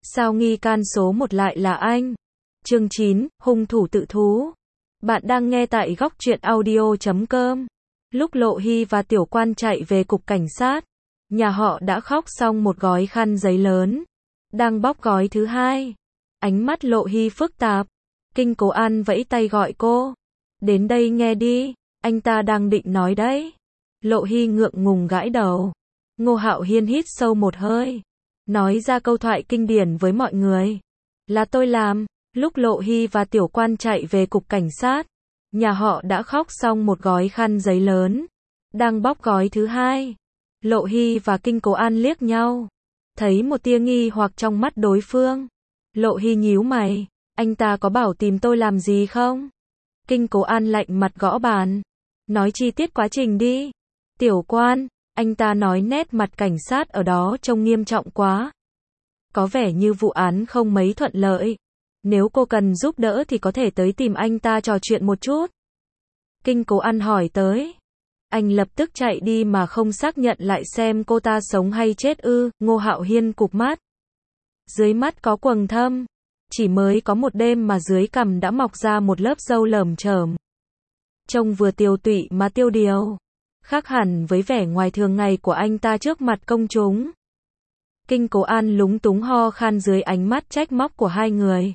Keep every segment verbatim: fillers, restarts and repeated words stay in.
Sao nghi can số một lại là anh? Chương chín, hung thủ tự thú. Bạn đang nghe tại góc truyện audio chấm com. Lúc Lộ Hy và Tiểu Quan chạy về cục cảnh sát, nhà họ đã khóc xong một gói khăn giấy lớn, đang bóc gói thứ hai. Ánh mắt Lộ Hy phức tạp. Kinh Cố An vẫy tay gọi cô. Đến đây nghe đi, anh ta đang định nói đấy. Lộ Hy ngượng ngùng gãi đầu. Ngô Hạo Hiên hít sâu một hơi, nói ra câu thoại kinh điển với mọi người. Là tôi làm. Lúc Lộ Hy và Tiểu Quan chạy về cục cảnh sát, nhà họ đã khóc xong một gói khăn giấy lớn, đang bóc gói thứ hai. Lộ Hy và Kinh Cố An liếc nhau, thấy một tia nghi hoặc trong mắt đối phương. Lộ Hy nhíu mày, anh ta có bảo tìm tôi làm gì không? Kinh Cố An lạnh mặt gõ bàn, nói chi tiết quá trình đi. Tiểu Quan, anh ta nói nét mặt cảnh sát ở đó trông nghiêm trọng quá. Có vẻ như vụ án không mấy thuận lợi. Nếu cô cần giúp đỡ thì có thể tới tìm anh ta trò chuyện một chút. Kinh Cố An hỏi tới. Anh lập tức chạy đi mà không xác nhận lại xem cô ta sống hay chết ư? Ngô Hạo Hiên cụp mắt. Dưới mắt có quầng thâm. Chỉ mới có một đêm mà dưới cằm đã mọc ra một lớp râu lởm chởm. Trông vừa tiều tụy mà tiêu điều. Khác hẳn với vẻ ngoài thường ngày của anh ta trước mặt công chúng. Kinh Cố An lúng túng ho khan dưới ánh mắt trách móc của hai người.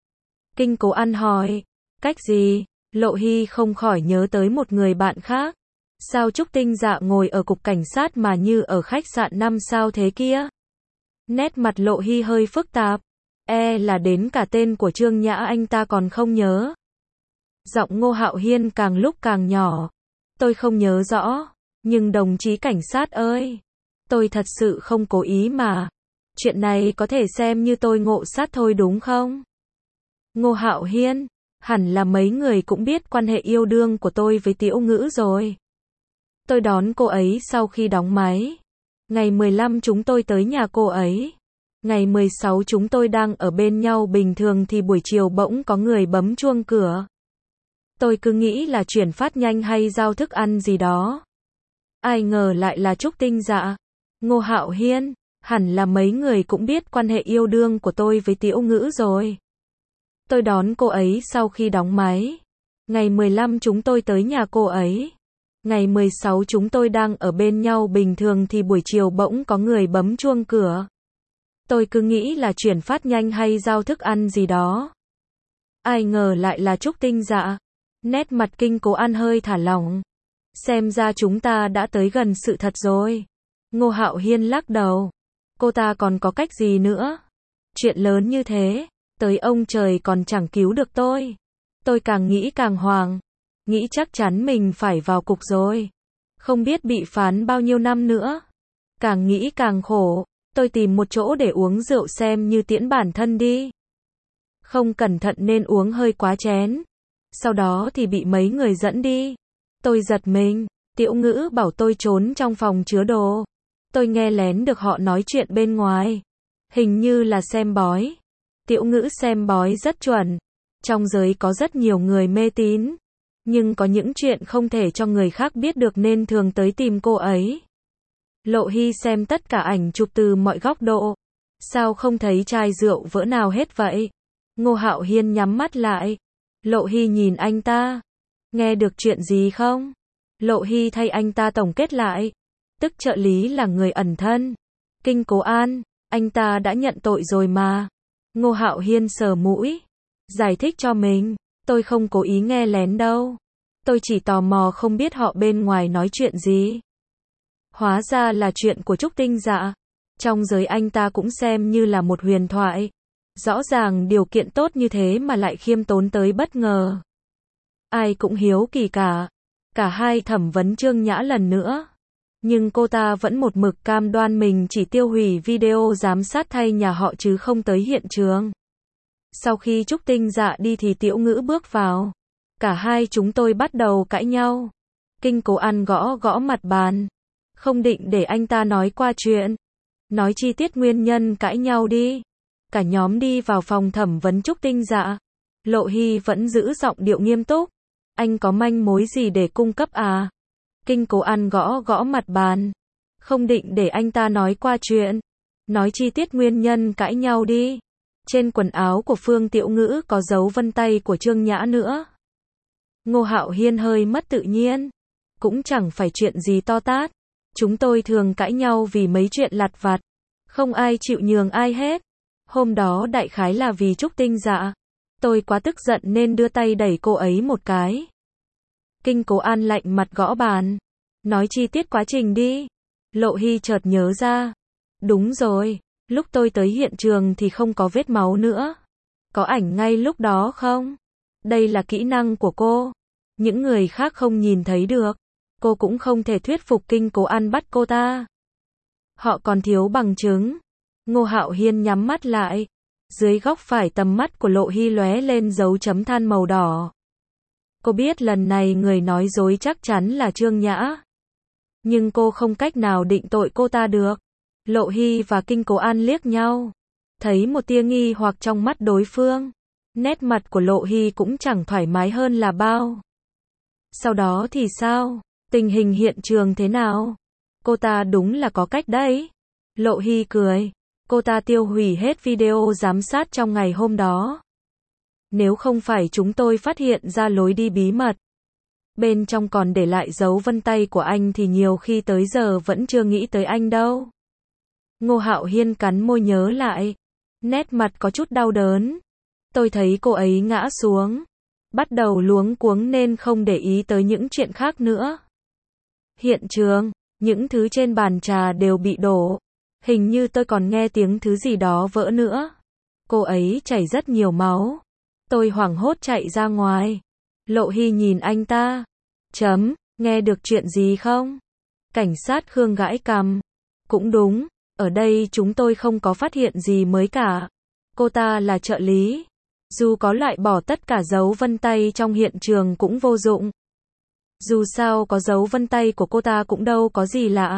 Kinh Cố An hỏi, cách gì? Lộ Hy không khỏi nhớ tới một người bạn khác. Sao Trúc Tinh Dạ ngồi ở cục cảnh sát mà như ở khách sạn năm sao thế kia? Nét mặt Lộ Hy hơi phức tạp. E là đến cả tên của Trương Nhã anh ta còn không nhớ. Giọng Ngô Hạo Hiên càng lúc càng nhỏ. Tôi không nhớ rõ, nhưng đồng chí cảnh sát ơi, tôi thật sự không cố ý mà. Chuyện này có thể xem như tôi ngộ sát thôi đúng không? Ngô Hạo Hiên, hẳn là mấy người cũng biết quan hệ yêu đương của tôi với Tiểu Ngữ rồi. Tôi đón cô ấy sau khi đóng máy. Ngày mười lăm chúng tôi tới nhà cô ấy. Ngày mười sáu chúng tôi đang ở bên nhau bình thường thì buổi chiều bỗng có người bấm chuông cửa. Tôi cứ nghĩ là chuyển phát nhanh hay giao thức ăn gì đó. Ai ngờ lại là Trúc Tinh Dạ. Ngô Hạo Hiên, hẳn là mấy người cũng biết quan hệ yêu đương của tôi với Tiểu Ngữ rồi. Tôi đón cô ấy sau khi đóng máy. Ngày mười lăm chúng tôi tới nhà cô ấy. Ngày mười sáu chúng tôi đang ở bên nhau bình thường thì buổi chiều bỗng có người bấm chuông cửa. Tôi cứ nghĩ là chuyển phát nhanh hay giao thức ăn gì đó. Ai ngờ lại là Trúc Tinh Dạ. Nét mặt Kinh Cố An hơi thả lỏng. Xem ra chúng ta đã tới gần sự thật rồi. Ngô Hạo Hiên lắc đầu. Cô ta còn có cách gì nữa? Chuyện lớn như thế, tới ông trời còn chẳng cứu được tôi. Tôi càng nghĩ càng hoang. Nghĩ chắc chắn mình phải vào cục rồi. Không biết bị phán bao nhiêu năm nữa. Càng nghĩ càng khổ. Tôi tìm một chỗ để uống rượu xem như tiễn bản thân đi. Không cẩn thận nên uống hơi quá chén. Sau đó thì bị mấy người dẫn đi. Tôi giật mình. Tiểu Ngữ bảo tôi trốn trong phòng chứa đồ. Tôi nghe lén được họ nói chuyện bên ngoài. Hình như là xem bói. Tiểu Ngữ xem bói rất chuẩn. Trong giới có rất nhiều người mê tín. Nhưng có những chuyện không thể cho người khác biết được nên thường tới tìm cô ấy. Lộ Hy xem tất cả ảnh chụp từ mọi góc độ. Sao không thấy chai rượu vỡ nào hết vậy? Ngô Hạo Hiên nhắm mắt lại. Lộ Hy nhìn anh ta. Nghe được chuyện gì không? Lộ Hy thay anh ta tổng kết lại. Tức trợ lý là người ẩn thân. Kinh Cố An, anh ta đã nhận tội rồi mà. Ngô Hạo Hiên sờ mũi. Giải thích cho mình. Tôi không cố ý nghe lén đâu. Tôi chỉ tò mò không biết họ bên ngoài nói chuyện gì. Hóa ra là chuyện của Trúc Tinh Dạ. Trong giới anh ta cũng xem như là một huyền thoại. Rõ ràng điều kiện tốt như thế mà lại khiêm tốn tới bất ngờ. Ai cũng hiếu kỳ cả. Cả hai thẩm vấn Trương Nhã lần nữa. Nhưng cô ta vẫn một mực cam đoan mình chỉ tiêu hủy video giám sát thay nhà họ chứ không tới hiện trường. Sau khi Trúc Tinh Dạ đi thì Tiểu Ngữ bước vào. Cả hai chúng tôi bắt đầu cãi nhau. Kinh Cố An gõ gõ mặt bàn. Không định để anh ta nói qua chuyện. Nói chi tiết nguyên nhân cãi nhau đi. Cả nhóm đi vào phòng thẩm vấn Trúc Tinh Dạ. Lộ Hy vẫn giữ giọng điệu nghiêm túc. Anh có manh mối gì để cung cấp à? Kinh Cố An gõ gõ mặt bàn. Không định để anh ta nói qua chuyện. Nói chi tiết nguyên nhân cãi nhau đi. Trên quần áo của Phương Tiểu Ngữ có dấu vân tay của Trương Nhã nữa. Ngô Hạo Hiên hơi mất tự nhiên. Cũng chẳng phải chuyện gì to tát. Chúng tôi thường cãi nhau vì mấy chuyện lặt vặt. Không ai chịu nhường ai hết. Hôm đó đại khái là vì Trúc Tinh Dạ. Tôi quá tức giận nên đưa tay đẩy cô ấy một cái. Kinh Cố An lạnh mặt gõ bàn. Nói chi tiết quá trình đi. Lộ Hy chợt nhớ ra. Đúng rồi, lúc tôi tới hiện trường thì không có vết máu nữa. Có ảnh ngay lúc đó không? Đây là kỹ năng của cô. Những người khác không nhìn thấy được. Cô cũng không thể thuyết phục Kinh Cố An bắt cô ta. Họ còn thiếu bằng chứng. Ngô Hạo Hiên nhắm mắt lại. Dưới góc phải tầm mắt của Lộ Hy lóe lên dấu chấm than màu đỏ. Cô biết lần này người nói dối chắc chắn là Trương Nhã. Nhưng cô không cách nào định tội cô ta được. Lộ Hy và Kinh Cố An liếc nhau. Thấy một tia nghi hoặc trong mắt đối phương. Nét mặt của Lộ Hy cũng chẳng thoải mái hơn là bao. Sau đó thì sao? Tình hình hiện trường thế nào? Cô ta đúng là có cách đấy. Lộ Hy cười. Cô ta tiêu hủy hết video giám sát trong ngày hôm đó. Nếu không phải chúng tôi phát hiện ra lối đi bí mật. Bên trong còn để lại dấu vân tay của anh thì nhiều khi tới giờ vẫn chưa nghĩ tới anh đâu. Ngô Hạo Hiên cắn môi nhớ lại. Nét mặt có chút đau đớn. Tôi thấy cô ấy ngã xuống. Bắt đầu luống cuống nên không để ý tới những chuyện khác nữa. Hiện trường, những thứ trên bàn trà đều bị đổ. Hình như tôi còn nghe tiếng thứ gì đó vỡ nữa. Cô ấy chảy rất nhiều máu. Tôi hoảng hốt chạy ra ngoài. Lộ Hy nhìn anh ta. Chấm, nghe được chuyện gì không? Cảnh sát Khương gãi cằm. Cũng đúng, ở đây chúng tôi không có phát hiện gì mới cả. Cô ta là trợ lý. Dù có loại bỏ tất cả dấu vân tay trong hiện trường cũng vô dụng. Dù sao có dấu vân tay của cô ta cũng đâu có gì lạ.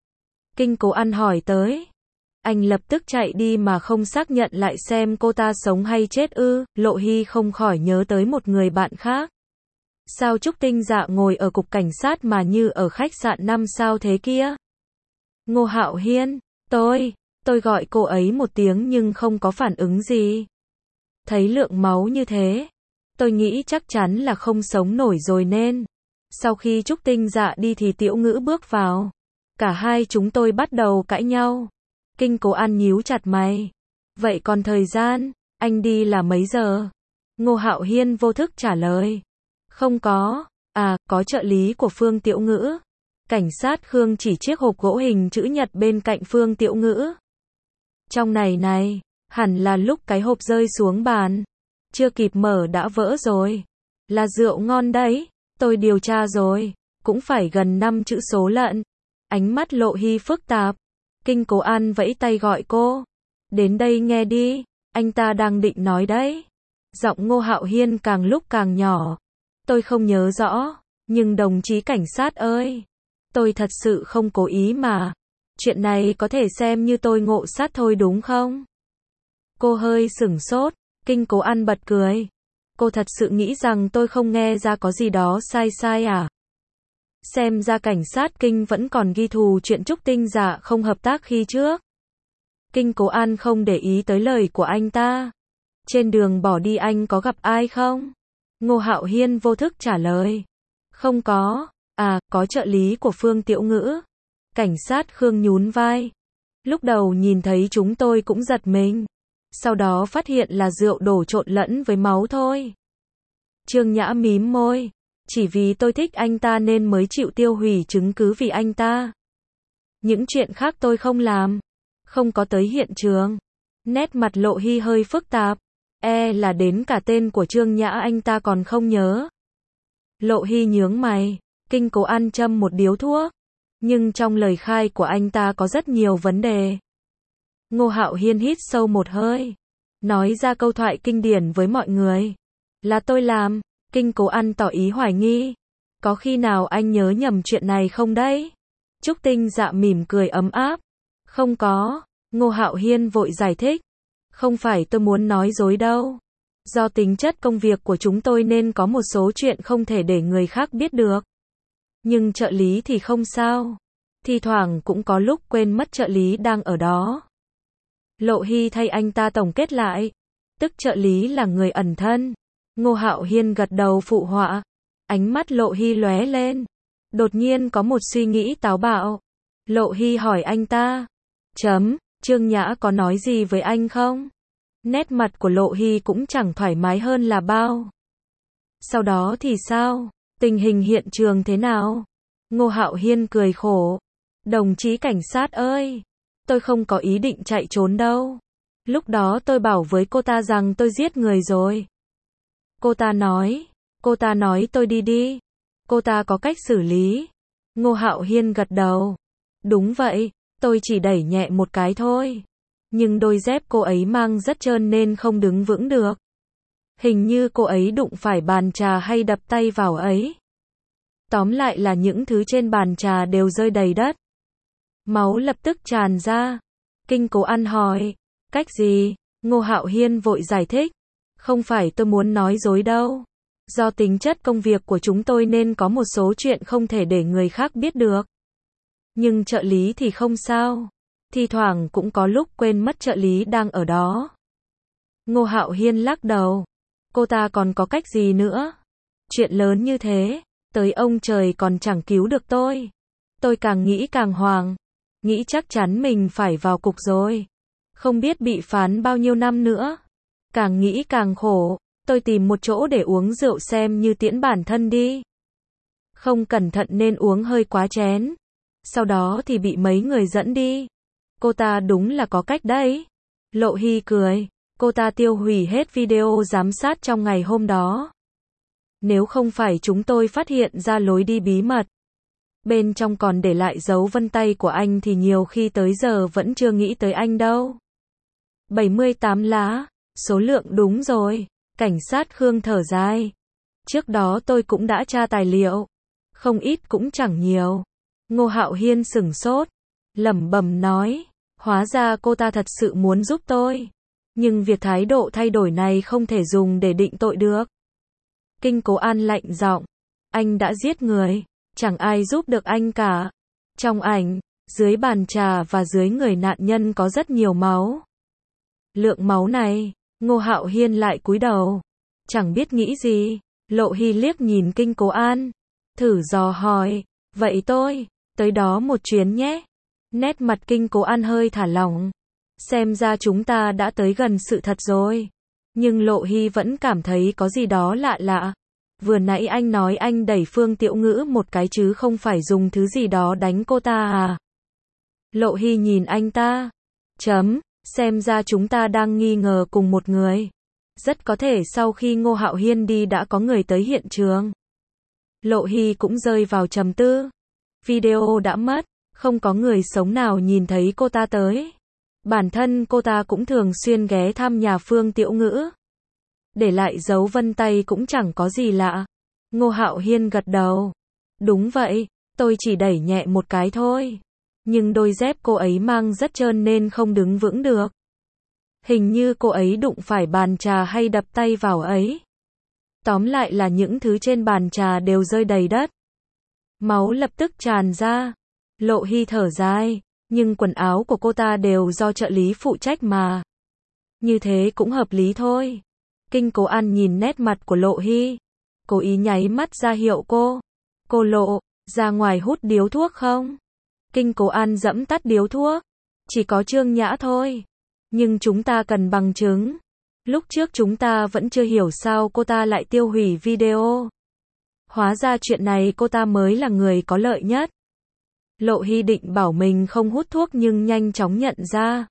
Kinh Cố An hỏi tới. Anh lập tức chạy đi mà không xác nhận lại xem cô ta sống hay chết ư? Lộ Hy không khỏi nhớ tới một người bạn khác. Sao Trúc Tinh Dạ ngồi ở cục cảnh sát mà như ở khách sạn năm sao thế kia? Ngô Hạo Hiên, tôi, tôi gọi cô ấy một tiếng nhưng không có phản ứng gì. Thấy lượng máu như thế, tôi nghĩ chắc chắn là không sống nổi rồi nên. Sau khi Trúc Tinh Dạ đi thì Tiểu Ngữ bước vào. Cả hai chúng tôi bắt đầu cãi nhau. Kinh Cố An nhíu chặt mày. Vậy còn thời gian, anh đi là mấy giờ? Ngô Hạo Hiên vô thức trả lời. Không có, à, có trợ lý của Phương Tiểu Ngữ. Cảnh sát Khương chỉ chiếc hộp gỗ hình chữ nhật bên cạnh Phương Tiểu Ngữ. Trong này này, hẳn là lúc cái hộp rơi xuống bàn. Chưa kịp mở đã vỡ rồi. Là rượu ngon đấy, tôi điều tra rồi, cũng phải gần năm chữ số lận. Ánh mắt Lộ Hy phức tạp. Kinh Cố An vẫy tay gọi cô. Đến đây nghe đi, anh ta đang định nói đấy. Giọng Ngô Hạo Hiên càng lúc càng nhỏ. Tôi không nhớ rõ, nhưng đồng chí cảnh sát ơi, tôi thật sự không cố ý mà. Chuyện này có thể xem như tôi ngộ sát thôi đúng không? Cô hơi sửng sốt, Kinh Cố An bật cười. Cô thật sự nghĩ rằng tôi không nghe ra có gì đó sai sai à? Xem ra cảnh sát Kinh vẫn còn ghi thù chuyện Trúc Tinh Dạ không hợp tác khi trước. Kinh Cố An không để ý tới lời của anh ta. Trên đường bỏ đi anh có gặp ai không? Ngô Hạo Hiên vô thức trả lời. Không có, à, có trợ lý của Phương Tiểu Ngữ. Cảnh sát Khương nhún vai. Lúc đầu nhìn thấy chúng tôi cũng giật mình. Sau đó phát hiện là rượu đổ trộn lẫn với máu thôi. Trương Nhã mím môi. Chỉ vì tôi thích anh ta nên mới chịu tiêu hủy chứng cứ vì anh ta. Những chuyện khác tôi không làm. Không có tới hiện trường. Nét mặt Lộ Hy hơi phức tạp. E là đến cả tên của Trương Nhã anh ta còn không nhớ. Lộ Hy nhướng mày. Kinh Cố An châm một điếu thuốc. Nhưng trong lời khai của anh ta có rất nhiều vấn đề. Ngô Hạo Hiên hít sâu một hơi. Nói ra câu thoại kinh điển với mọi người. Là tôi làm. Kinh Cố An tỏ ý hoài nghi. Có khi nào anh nhớ nhầm chuyện này không đấy? Trúc Tinh Dạ mỉm cười ấm áp. Không có. Ngô Hạo Hiên vội giải thích. Không phải tôi muốn nói dối đâu. Do tính chất công việc của chúng tôi nên có một số chuyện không thể để người khác biết được. Nhưng trợ lý thì không sao. Thi thoảng cũng có lúc quên mất trợ lý đang ở đó. Lộ Hy thay anh ta tổng kết lại. Tức trợ lý là người ẩn thân. Ngô Hạo Hiên gật đầu phụ họa. Ánh mắt Lộ Hy lóe lên. Đột nhiên có một suy nghĩ táo bạo. Lộ Hy hỏi anh ta. Chấm, Trương Nhã có nói gì với anh không? Nét mặt của Lộ Hy cũng chẳng thoải mái hơn là bao. Sau đó thì sao? Tình hình hiện trường thế nào? Ngô Hạo Hiên cười khổ. Đồng chí cảnh sát ơi! Tôi không có ý định chạy trốn đâu. Lúc đó tôi bảo với cô ta rằng tôi giết người rồi. Cô ta nói. Cô ta nói tôi đi đi. Cô ta có cách xử lý. Ngô Hạo Hiên gật đầu. Đúng vậy, tôi chỉ đẩy nhẹ một cái thôi. Nhưng đôi dép cô ấy mang rất trơn nên không đứng vững được. Hình như cô ấy đụng phải bàn trà hay đập tay vào ấy. Tóm lại là những thứ trên bàn trà đều rơi đầy đất. Máu lập tức tràn ra. Kinh Cố An hỏi. Cách gì? Ngô Hạo Hiên vội giải thích. Không phải tôi muốn nói dối đâu. Do tính chất công việc của chúng tôi nên có một số chuyện không thể để người khác biết được. Nhưng trợ lý thì không sao. Thi thoảng cũng có lúc quên mất trợ lý đang ở đó. Ngô Hạo Hiên lắc đầu. Cô ta còn có cách gì nữa? Chuyện lớn như thế, tới ông trời còn chẳng cứu được tôi. Tôi càng nghĩ càng hoang. Nghĩ chắc chắn mình phải vào cục rồi. Không biết bị phán bao nhiêu năm nữa. Càng nghĩ càng khổ. Tôi tìm một chỗ để uống rượu xem như tiễn bản thân đi. Không cẩn thận nên uống hơi quá chén. Sau đó thì bị mấy người dẫn đi. Cô ta đúng là có cách đấy. Lộ Hy cười. Cô ta tiêu hủy hết video giám sát trong ngày hôm đó. Nếu không phải chúng tôi phát hiện ra lối đi bí mật. Bên trong còn để lại dấu vân tay của anh thì nhiều khi tới giờ vẫn chưa nghĩ tới anh đâu. bảy mươi tám lá. Số lượng đúng rồi. Cảnh sát Khương thở dài. Trước đó tôi cũng đã tra tài liệu. Không ít cũng chẳng nhiều. Ngô Hạo Hiên sửng sốt. Lẩm bẩm nói. Hóa ra cô ta thật sự muốn giúp tôi. Nhưng việc thái độ thay đổi này không thể dùng để định tội được. Kinh Cố An lạnh giọng. Anh đã giết người. Chẳng ai giúp được anh cả. Trong ảnh, dưới bàn trà và dưới người nạn nhân có rất nhiều máu. Lượng máu này, Ngô Hạo Hiên lại cúi đầu. Chẳng biết nghĩ gì. Lộ Hy liếc nhìn Kinh Cố An. Thử dò hỏi. Vậy tôi, tới đó một chuyến nhé. Nét mặt Kinh Cố An hơi thả lỏng. Xem ra chúng ta đã tới gần sự thật rồi. Nhưng Lộ Hy vẫn cảm thấy có gì đó lạ lạ. Vừa nãy anh nói anh đẩy Phương Tiểu Ngữ một cái chứ không phải dùng thứ gì đó đánh cô ta à? Lộ Hy nhìn anh ta. Chấm, xem ra chúng ta đang nghi ngờ cùng một người. Rất có thể sau khi Ngô Hạo Hiên đi đã có người tới hiện trường. Lộ Hy cũng rơi vào trầm tư. Video đã mất, không có người sống nào nhìn thấy cô ta tới. Bản thân cô ta cũng thường xuyên ghé thăm nhà Phương Tiểu Ngữ. Để lại dấu vân tay cũng chẳng có gì lạ. Ngô Hạo Hiên gật đầu. Đúng vậy, tôi chỉ đẩy nhẹ một cái thôi. Nhưng đôi dép cô ấy mang rất trơn nên không đứng vững được. Hình như cô ấy đụng phải bàn trà hay đập tay vào ấy. Tóm lại là những thứ trên bàn trà đều rơi đầy đất. Máu lập tức tràn ra. Lộ Hy thở dài. Nhưng quần áo của cô ta đều do trợ lý phụ trách mà. Như thế cũng hợp lý thôi. Kinh Cố An nhìn nét mặt của Lộ Hy. Cố ý nháy mắt ra hiệu cô. Cô Lộ, ra ngoài hút điếu thuốc không? Kinh Cố An giẫm tắt điếu thuốc. Chỉ có Trương Nhã thôi. Nhưng chúng ta cần bằng chứng. Lúc trước chúng ta vẫn chưa hiểu sao cô ta lại tiêu hủy video. Hóa ra chuyện này cô ta mới là người có lợi nhất. Lộ Hy định bảo mình không hút thuốc nhưng nhanh chóng nhận ra.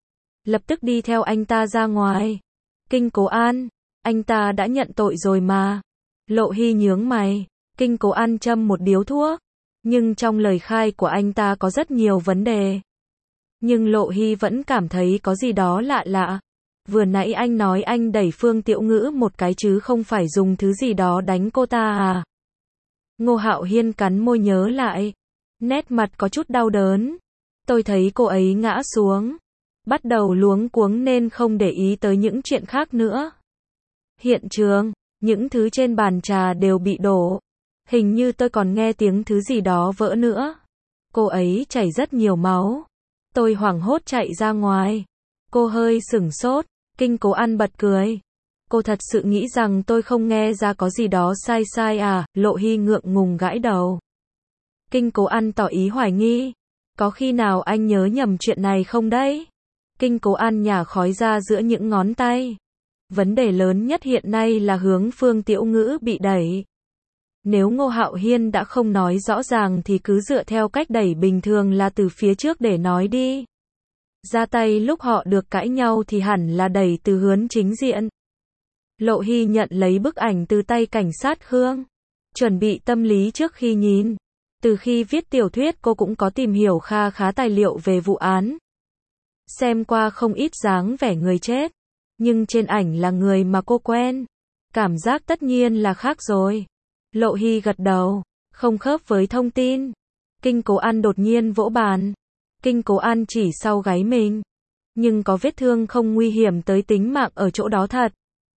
Lập tức đi theo anh ta ra ngoài. Kinh Cố An, anh ta đã nhận tội rồi mà. Lộ Hy nhướng mày. Kinh Cố An châm một điếu thuốc. Nhưng trong lời khai của anh ta có rất nhiều vấn đề. Nhưng Lộ Hy vẫn cảm thấy có gì đó lạ lạ. Vừa nãy anh nói anh đẩy Phương Tiểu Ngữ một cái chứ không phải dùng thứ gì đó đánh cô ta à? Ngô Hạo Hiên cắn môi nhớ lại. Nét mặt có chút đau đớn. Tôi thấy cô ấy ngã xuống. Bắt đầu luống cuống nên không để ý tới những chuyện khác nữa. Hiện trường, những thứ trên bàn trà đều bị đổ. Hình như tôi còn nghe tiếng thứ gì đó vỡ nữa. Cô ấy chảy rất nhiều máu. Tôi hoảng hốt chạy ra ngoài. Cô hơi sửng sốt, Kinh Cố An bật cười. Cô thật sự nghĩ rằng tôi không nghe ra có gì đó sai sai à, Lộ Hy ngượng ngùng gãi đầu. Kinh Cố An tỏ ý hoài nghi. Có khi nào anh nhớ nhầm chuyện này không đấy? Kinh Cố An nhả khói ra giữa những ngón tay. Vấn đề lớn nhất hiện nay là hướng Phương Tiểu Ngữ bị đẩy. Nếu Ngô Hạo Hiên đã không nói rõ ràng thì cứ dựa theo cách đẩy bình thường là từ phía trước để nói đi. Ra tay lúc họ được cãi nhau thì hẳn là đẩy từ hướng chính diện. Lộ Hy nhận lấy bức ảnh từ tay cảnh sát Khương. Chuẩn bị tâm lý trước khi nhìn. Từ khi viết tiểu thuyết cô cũng có tìm hiểu kha khá tài liệu về vụ án. Xem qua không ít dáng vẻ người chết. Nhưng trên ảnh là người mà cô quen. Cảm giác tất nhiên là khác rồi. Lộ Hy gật đầu. Không khớp với thông tin. Kinh Cố An đột nhiên vỗ bàn. Kinh Cố An chỉ sau gáy mình. Nhưng có vết thương không nguy hiểm tới tính mạng ở chỗ đó thật.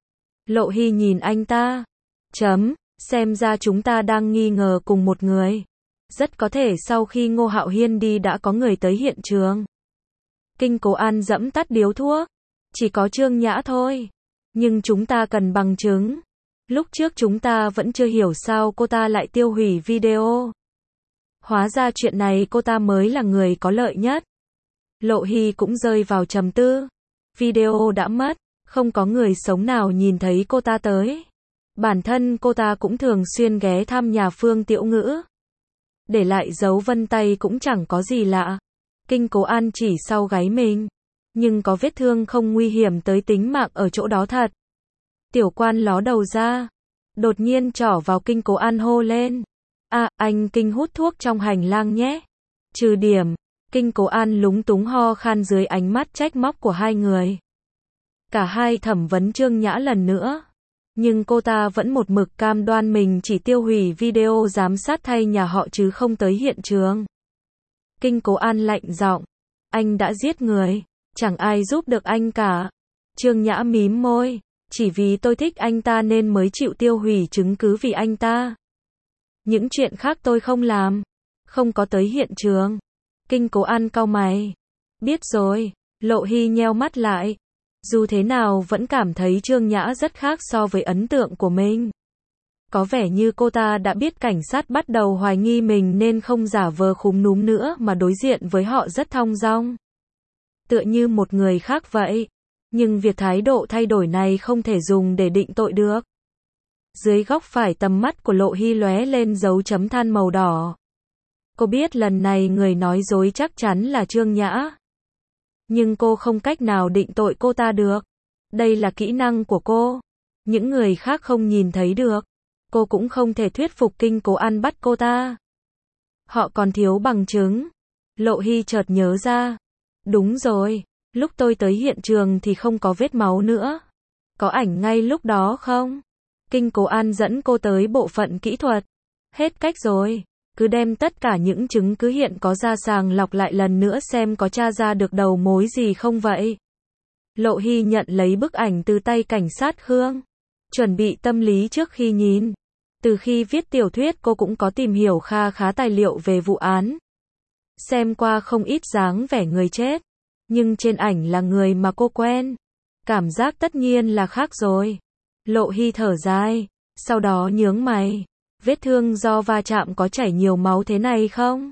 Lộ Hy nhìn anh ta. Chấm, xem ra chúng ta đang nghi ngờ cùng một người. Rất có thể sau khi Ngô Hạo Hiên đi đã có người tới hiện trường. Kinh Cố An dẫm tắt điếu thuốc. Chỉ có Trương Nhã thôi. Nhưng chúng ta cần bằng chứng. Lúc trước chúng ta vẫn chưa hiểu sao cô ta lại tiêu hủy video. Hóa ra chuyện này cô ta mới là người có lợi nhất. Lộ Hy cũng rơi vào trầm tư. Video đã mất. Không có người sống nào nhìn thấy cô ta tới. Bản thân cô ta cũng thường xuyên ghé thăm nhà Phương Tiểu Ngữ. Để lại dấu vân tay cũng chẳng có gì lạ. Kinh Cố An chỉ sau gáy mình. Nhưng có vết thương không nguy hiểm tới tính mạng ở chỗ đó thật. Tiểu quan ló đầu ra. Đột nhiên trỏ vào Kinh Cố An hô lên. À, anh Kinh hút thuốc trong hành lang nhé. Trừ điểm. Kinh Cố An lúng túng ho khan dưới ánh mắt trách móc của hai người. Cả hai thẩm vấn Trương Nhã lần nữa. Nhưng cô ta vẫn một mực cam đoan mình chỉ tiêu hủy video giám sát thay nhà họ chứ không tới hiện trường. Kinh Cố An lạnh giọng. Anh đã giết người. Chẳng ai giúp được anh cả. Trương Nhã mím môi. Chỉ vì tôi thích anh ta nên mới chịu tiêu hủy chứng cứ vì anh ta. Những chuyện khác tôi không làm. Không có tới hiện trường. Kinh Cố An cau mày. Biết rồi. Lộ Hy nheo mắt lại. Dù thế nào vẫn cảm thấy Trương Nhã rất khác so với ấn tượng của mình. Có vẻ như cô ta đã biết cảnh sát bắt đầu hoài nghi mình nên không giả vờ khúm núm nữa mà đối diện với họ rất thong dong. Tựa như một người khác vậy. Nhưng việc thái độ thay đổi này không thể dùng để định tội được. Dưới góc phải tầm mắt của Lộ Hy lóe lên dấu chấm than màu đỏ. Cô biết lần này người nói dối chắc chắn là Trương Nhã. Nhưng cô không cách nào định tội cô ta được. Đây là kỹ năng của cô. Những người khác không nhìn thấy được. Cô cũng không thể thuyết phục Kinh Cố An bắt cô ta. Họ còn thiếu bằng chứng. Lộ Hy chợt nhớ ra. Đúng rồi, lúc tôi tới hiện trường thì không có vết máu nữa. Có ảnh ngay lúc đó không? Kinh Cố An dẫn cô tới bộ phận kỹ thuật. Hết cách rồi. Cứ đem tất cả những chứng cứ hiện có ra sàng lọc lại lần nữa xem có tra ra được đầu mối gì không vậy. Lộ Hy nhận lấy bức ảnh từ tay cảnh sát Khương. Chuẩn bị tâm lý trước khi nhìn. Từ khi viết tiểu thuyết cô cũng có tìm hiểu kha khá tài liệu về vụ án. Xem qua không ít dáng vẻ người chết. Nhưng trên ảnh là người mà cô quen. Cảm giác tất nhiên là khác rồi. Lộ Hy thở dài. Sau đó nhướng mày. Vết thương do va chạm có chảy nhiều máu thế này không?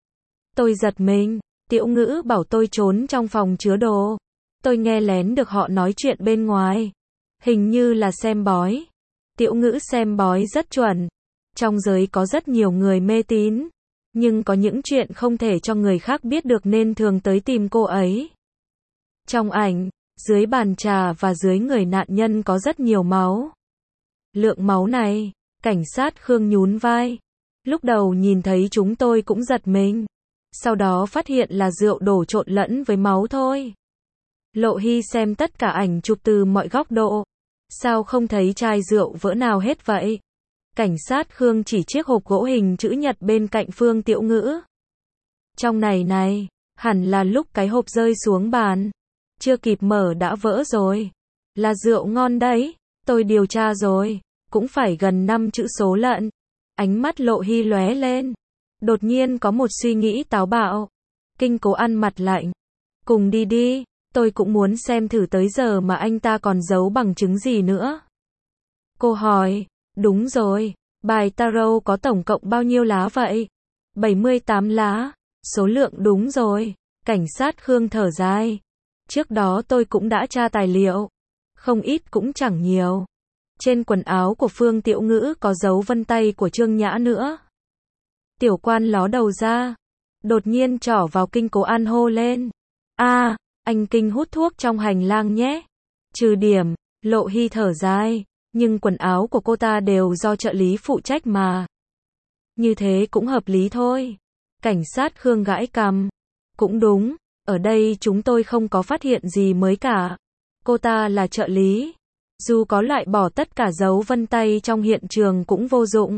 Tôi giật mình. Tiểu Ngữ bảo tôi trốn trong phòng chứa đồ. Tôi nghe lén được họ nói chuyện bên ngoài. Hình như là xem bói. Tiểu Ngữ xem bói rất chuẩn. Trong giới có rất nhiều người mê tín. Nhưng có những chuyện không thể cho người khác biết được nên thường tới tìm cô ấy. Trong ảnh, dưới bàn trà và dưới người nạn nhân có rất nhiều máu. Lượng máu này, cảnh sát Khương nhún vai. Lúc đầu nhìn thấy chúng tôi cũng giật mình. Sau đó phát hiện là rượu đổ trộn lẫn với máu thôi. Lộ Hy xem tất cả ảnh chụp từ mọi góc độ. Sao không thấy chai rượu vỡ nào hết vậy? Cảnh sát Khương chỉ chiếc hộp gỗ hình chữ nhật bên cạnh Phương Tiểu Ngữ. Trong này này, hẳn là lúc cái hộp rơi xuống bàn. Chưa kịp mở đã vỡ rồi. Là rượu ngon đấy. Tôi điều tra rồi. Cũng phải gần năm chữ số lận. Ánh mắt Lộ Hy lóe lên. Đột nhiên có một suy nghĩ táo bạo. Kinh Cố An mặt lạnh. Cùng đi đi. Tôi cũng muốn xem thử tới giờ mà anh ta còn giấu bằng chứng gì nữa. Cô hỏi, đúng rồi, bài tarot có tổng cộng bao nhiêu lá vậy? bảy mươi tám lá, số lượng đúng rồi. Cảnh sát Khương thở dài. Trước đó tôi cũng đã tra tài liệu. Không ít cũng chẳng nhiều. Trên quần áo của Phương Tiểu Ngữ có dấu vân tay của Trương Nhã nữa. Tiểu quan ló đầu ra. Đột nhiên trỏ vào Kinh Cố An hô lên. A, anh Kinh hút thuốc trong hành lang nhé. Trừ điểm, Lộ Hy thở dài. Nhưng quần áo của cô ta đều do trợ lý phụ trách mà. Như thế cũng hợp lý thôi. Cảnh sát Khương gãi cằm. Cũng đúng, ở đây chúng tôi không có phát hiện gì mới cả. Cô ta là trợ lý. Dù có loại bỏ tất cả dấu vân tay trong hiện trường cũng vô dụng.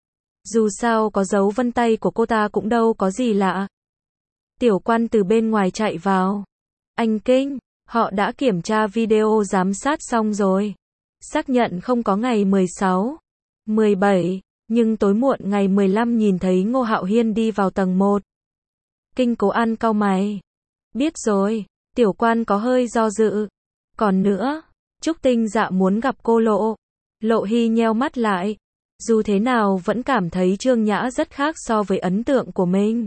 Dù sao có dấu vân tay của cô ta cũng đâu có gì lạ. Tiểu quan từ bên ngoài chạy vào. Anh Kinh, họ đã kiểm tra video giám sát xong rồi. Xác nhận không có ngày mười sáu, mười bảy, nhưng tối muộn ngày mười lăm nhìn thấy Ngô Hạo Hiên đi vào tầng một. Kinh Cố An cau mày. Biết rồi, tiểu quan có hơi do dự. Còn nữa, Trúc Tinh Dạ muốn gặp cô Lộ. Lộ Hy nheo mắt lại. Dù thế nào vẫn cảm thấy Trương Nhã rất khác so với ấn tượng của mình.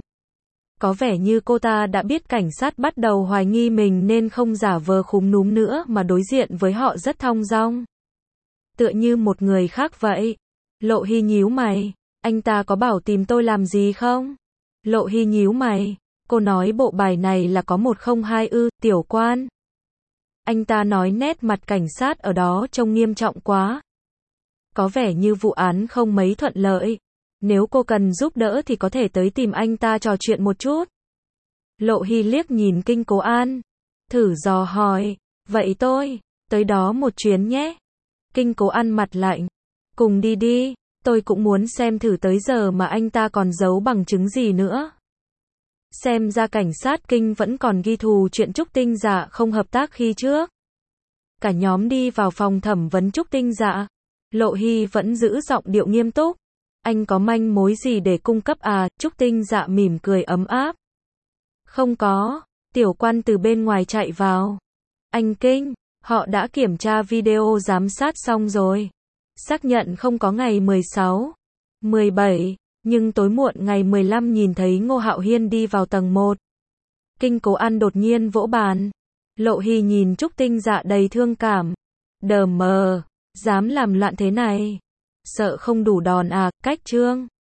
Có vẻ như cô ta đã biết cảnh sát bắt đầu hoài nghi mình nên không giả vờ khúm núm nữa mà đối diện với họ rất thong dong. Tựa như một người khác vậy. Lộ Hy nhíu mày. Anh ta có bảo tìm tôi làm gì không? Lộ Hy nhíu mày. Cô nói bộ bài này là có một không hai ư, tiểu quan. Anh ta nói nét mặt cảnh sát ở đó trông nghiêm trọng quá. Có vẻ như vụ án không mấy thuận lợi. Nếu cô cần giúp đỡ thì có thể tới tìm anh ta trò chuyện một chút. Lộ Hy liếc nhìn Kinh Cố An. Thử dò hỏi. Vậy tôi, tới đó một chuyến nhé. Kinh Cố An mặt lạnh. Cùng đi đi, tôi cũng muốn xem thử tới giờ mà anh ta còn giấu bằng chứng gì nữa. Xem ra cảnh sát Kinh vẫn còn ghi thù chuyện Trúc Tinh Dạ không hợp tác khi trước. Cả nhóm đi vào phòng thẩm vấn Trúc Tinh Dạ. Lộ Hy vẫn giữ giọng điệu nghiêm túc. Anh có manh mối gì để cung cấp à? Trúc Tinh Dạ mỉm cười ấm áp. Không có. Tiểu quan từ bên ngoài chạy vào. Anh Kinh, họ đã kiểm tra video giám sát xong rồi. Xác nhận không có ngày mười sáu, mười bảy, nhưng tối muộn ngày mười lăm nhìn thấy Ngô Hạo Hiên đi vào tầng một. Kinh Cố An đột nhiên vỗ bàn. Lộ Hy nhìn Trúc Tinh Dạ đầy thương cảm. Đờ mờ, dám làm loạn thế này. Sợ không đủ đòn à, cách Trương.